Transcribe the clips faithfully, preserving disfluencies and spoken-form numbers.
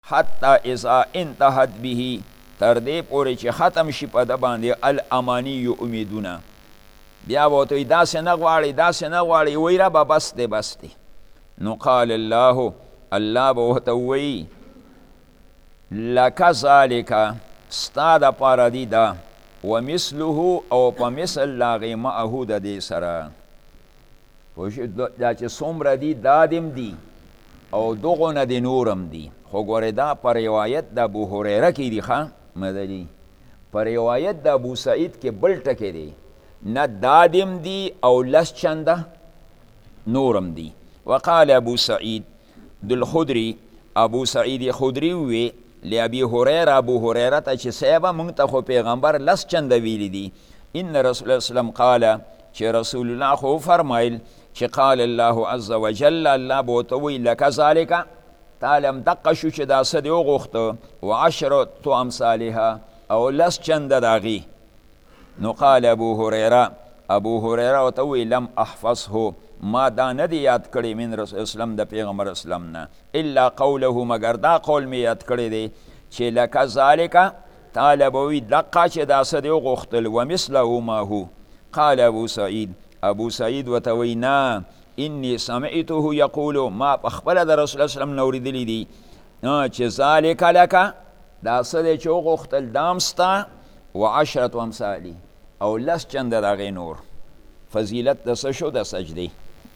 حتی اذا انتهت به تر دې پورې چې ختم شي په ده باندې الامانی امیدونه. بیا به ورته وایي داسې نه غواړئ داسې نه غواړئ وایي ربه بس دی بس دی. نو قال الله الله به ورته ووایي لکه ذلک ستا دپاره دي دا ومثله او په مثل د هغې معه د دې سره. پوه شو دا چې څومره دي دا دم دي او دغونه د نورم دي. خو ګورې دا په روایت د ابو هریره کې دي ښه مدلي په روایت د ابو سعید کې بل ټکی دی نه دا دم دي او لس چنده نورم دي. وقال ابو سعید دالخدري ابو سعید خدري ووی لابي هريره ابو هريره ته چې صحابه مونږ ته خو پیغمبر لس چنده ویلی دي. ان رسول الله وسلم قال چې رسول الله خو فرمایل چې قال الله عز وجل الله به ورته ووایي لکه ذلک تعالی هم دقه شو چې دا څه دې وغوښته وعشرة امثالها او لس چنده د هغې. نو قال ابو هريره ابو هريره ورته ووایي لم احفظه ما دا نه دی یاد کړی من رسول اسلام د پیغمبر اسلام نه الا قوله مگر دا قول می یاد کړی دی چې لکه ذالک تعالی به وایي دقه چې دا څه دې وغوښتل ومثله ما هو. قال ابو سعید ابو سعید ورته وایي نه انی سمعته یقول ما پخپله د رسول الله اسلام نه اورېدلی دي چې ذالک لکه دا څه دی چې وغوښتل دا هم ستا وعشرة امثالي او لس چنده د هغې نور. فضیلت د څه شو د سجدې.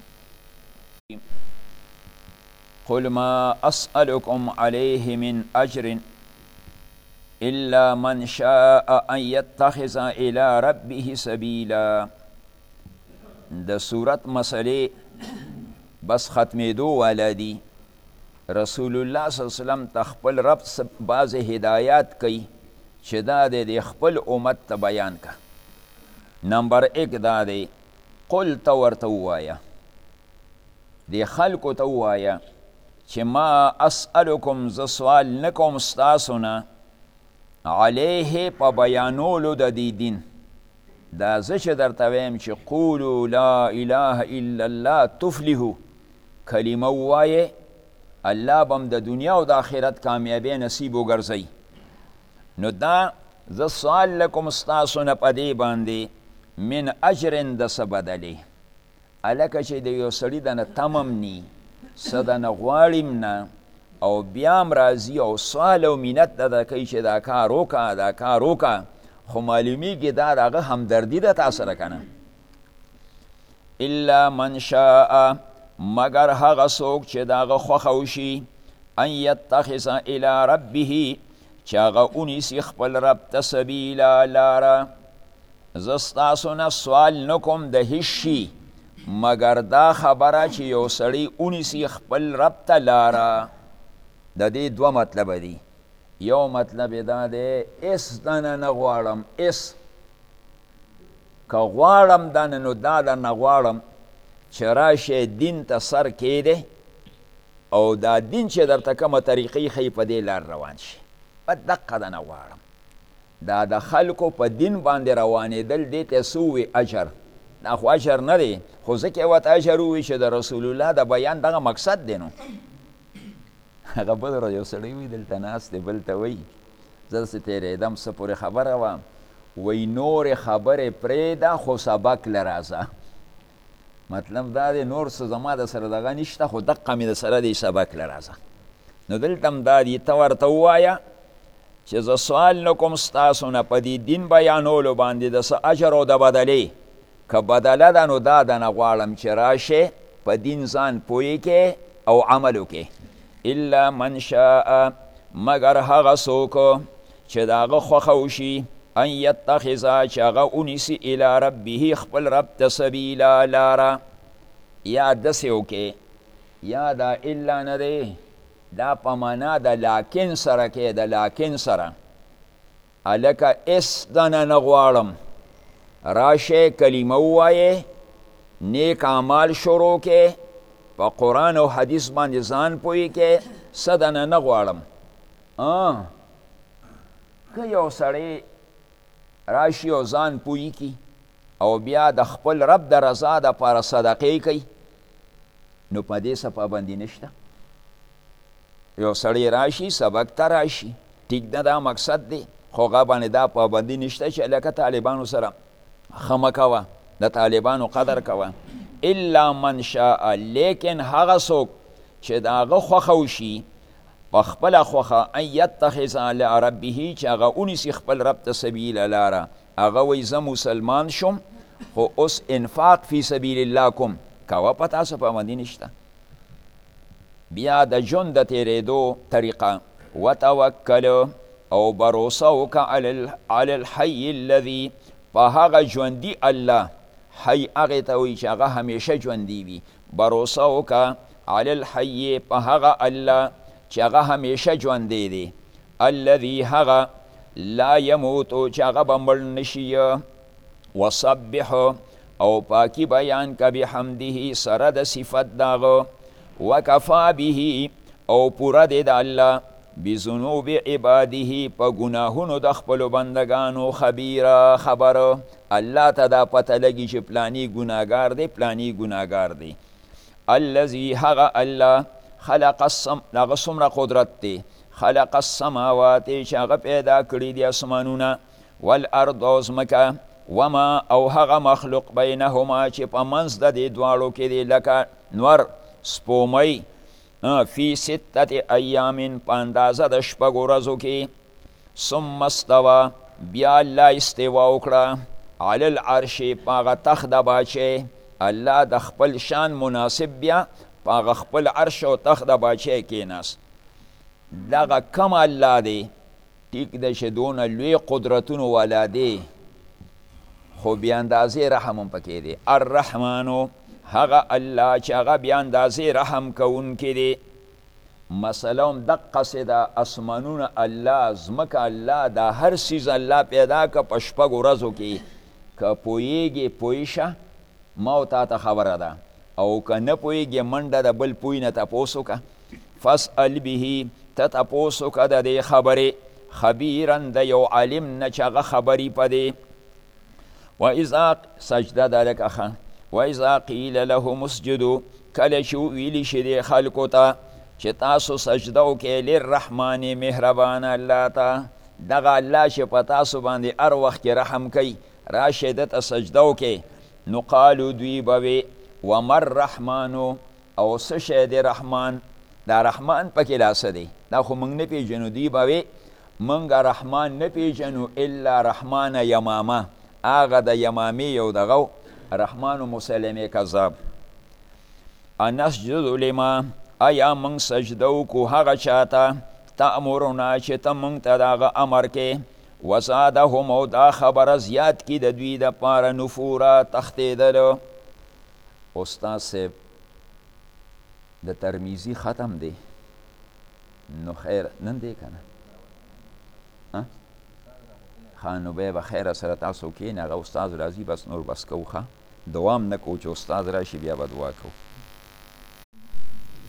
قل ما اسألكم عليه من اجر الا من شاء ان يتخذ الى ربه سبيلا. د صورت مسئله بس ختمېدو والا دي. رسول الله صلی الله علیه وسلم ته خپل رب بعض هدایات کوي چې دا د خپل امت ته بیان که. نمبر ایک دا دی قل ته ورته ووایه د خلکو ته ووایه چې ما اسألکم زه سوال نه کوم ستاسو نه علیه په بیانولو د دې دین. دا زه چې درته ویم چې قولو لا اله الا الله تفلحو کلمه ووایې الله به هم د دنیا او د آخرت کامیابی نصیب وګرځوي. نو دا زه سوال لکم ستاسو نه په دې باندې من اجرن د څه بدلې هلکه چې د یو سړي د نه تمم ني څه د نه غواړم نه او بیا هم راځي او سوال او مینت دده کوي چې دا کار وکړه دا کار وکړه خو معلومیږي دا د هغه همدردي ده تا سره که نه. الا من شاء مگر هغه څوک چې د هغه خوښه وشي ان یتخذ الی ربه چې هغه ونیسي خپل رب ته سبیلا لاره. زه ستاسو نه سوال نه کوم د هیڅ شي مگر دا خبره چې یو سړی ونیسي خپل رب ته لاره. د دې دوه مطلبه دي. یو مطلب دا دی اس دنه نه غواړم اس که غواړم دنه نو دا درنه غواړم چې راشې دین ته سر کیدی او دا دین چې درته کومه طریقې ښیي په دې لار روان شي په دقه دنه غواړم. دا د خلکو په دین باندې روانېدل دې ته څه ووي اجر. دا خو اجر نه دی خو ځکه یې ورته اجر ووي چې د رسول الله د بیان دغه مقصد دی. نو هغه بل ورځ یو سړی وي دلته ناست دی بل ته وایي زه داسې تېرېدم څه پورې خبره وه وایي نورې خبرې پرېږده خو سبق له راځه. مطلب دا دی نور څه زما د سره دغه نشته خو دقه مې د سره دی سبق له راځه. نو دلته هم دا دی ته ورته ووایه چې زه سوال نه کوم ستاسو نه په دې دین بیانولو باندې د څه اجر او د بدلې که بدله ده نو دا دنه غواړم چې راشې په دین ځان پوهې کې او عمل وکې. الا من شاء مگر هغه څوک چې د هغه خوښه وشي ان یتخذ چې هغه ونیسي الی ربه خپل رب ته سبیلا لاره. یا داسې وکې یا دا الا نه دی دا په معنا د لاکن سره کې د لاکن سره هلکه اس دنه نه غواړم راشې کلمه ووایې نیک اعمال شروع کې په قرآن او حدیث باندې ځان پوهې کې څه دنه نه غواړم. که یو سړی راشي او ځان پوهې کي او بیا د خپل رب د رضا دپاره صدقې کوي نو په دې څه پابندي نشته. یو سړی راشي سبق ته راشي ټیک ده دا مقصد دی خو هغه باندې دا پابندي نشته چې لکه طالبانو سره ښه مه کوه د طالبانو قدر کوه الا من شاء لیکن هغه څوک چې د هغه خوښه وشي په خپله خوښه ان یتخذ علی ربه چې هغه ونیسي خپل رب ته سبیله لاره هغه وایي زه مسلمان شم خو اوس انفاق فی سبیل الله کوم کوه په تاسو پابندي نشته بیا د ژوند د تېرېدو طریقه وتوکل او بروسه وکړه علی الحی الذي په هغه ژوندي الله حی هغې ته وایي چې هغه همیشه ژوندي وي بروسه وکړه علی الحی په هغه الله چې هغه همیشه ژوندی دی الذي هغه لا یموتو چې هغه به مړ نشي وصبح او پاکی بیان که بحمده سره د صفت داغه وکفا به او پوره دی د الله بذنوب عباده په ګناهونو د خپلو بندگانو خبیره خبره الله ته دا پته لګي چې پلانی ګناهګار دی پلانی ګناهګار دی الذي هغه الله خلق السم هغه څومره قدرت دی خلق السماوات چې هغه پیدا کړي دي اسمانونه والارض او ځمکه وما او هغه مخلوق بینهما چې په منځ د دې دواړو کې دی لکه نور سپومۍ فی ستة ایام په اندازه د شپږو ورځو کې ثم استوى بیا الله استوا وکړه علی العرش په هغه تخت د باچۍ الله د خپل شان مناسب بیا په هغه خپل عرش او تخت د باچۍ کېناست دغه کم الله دی ټیک ده چې دونه لوی قدرتونو والا دی خو بیا اندازې رحم هم پکې دی الرحمنو هغه الله چې هغه بیا اندازې رحم کوونکی دی مثلا هم دقسې د اسمانونه الله ځمکه الله دا هر څیز الله پیدا که په شپږو ورځو کې که پوهیږې پوه شه ما او تا ته خبره ده او که نه پوهیږې منډه د بل پوی نه تپوس وکړه فاسأل به ته تپوس وکړه د دې خبرې خبیرا د یو عالم نه چې هغه خبري په دی واذا سجده ده لکه ښه واذا قیل لهم اسجدو کله چې وویلي شي دې خلکو ته چې تاسو سجده وکړئ للرحمن مهربان الله ته دغه الله چې په تاسو باندې هر وخت کې رحم کوي راشئ دته سجده وکړئ نو قالو دوی به وي وما الرحمن او څه شی دی رحمان دا رحمان پکې لا څه دی دا خو موږ نه پېژنو دوی به وي موږ رحمان نه پېژنو الا رحمان یمامه هغه د یمامې یو دغه رحمان مسلمې کذاب انسجد لما ایا موږ سجده وکړو هغه چاته تأمرنا چې ته موږ ته د هغه امر کې وزادهم او دا خبره زیات کی د دوی د پاره نفوره تښتېدلو استاد صاحب د ترمیزی ختم دی نو خیر نن دی که نه ښه نو بیا به خیره سره تاسو کښېنئ هغه استاد راځي بس نور بس کوو ښه دوام نه کوو چې استاد راشي بیا به دعا کوو